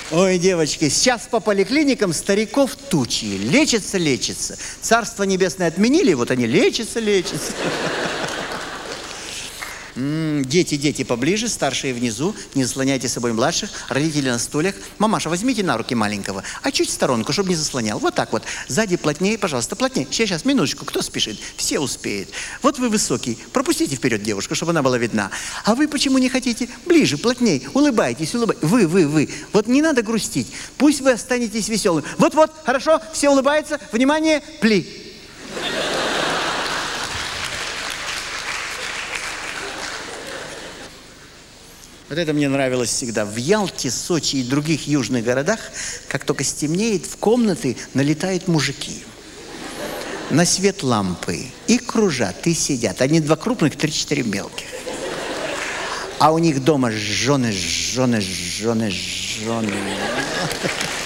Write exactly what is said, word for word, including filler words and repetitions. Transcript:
Ой, девочки, сейчас по поликлиникам стариков тучи. Лечатся, лечатся. Царство небесное отменили, вот они лечатся, лечатся. М-м, дети, дети поближе, старшие внизу. Не заслоняйте с собой младших. Родители на стульях. Мамаша, возьмите на руки маленького. А чуть в сторонку, чтобы не заслонял. Вот так вот. Сзади плотнее, пожалуйста, плотнее. Сейчас, сейчас, минуточку. Кто спешит? Все успеют. Вот вы высокий. Пропустите вперед девушку, чтобы она была видна. А вы почему не хотите? Ближе, плотнее. Улыбайтесь, улыбайтесь. Вы, вы, вы. Вот не надо грустить. Пусть вы останетесь веселым. Вот-вот, хорошо, все улыбаются. Внимание, пли. Вот это мне нравилось всегда. В Ялте, Сочи и других южных городах, как только стемнеет, в комнаты налетают мужики. На свет лампы. И кружат, и сидят. Они два крупных, три-четыре мелких. А у них дома жены, жены, жены, жены.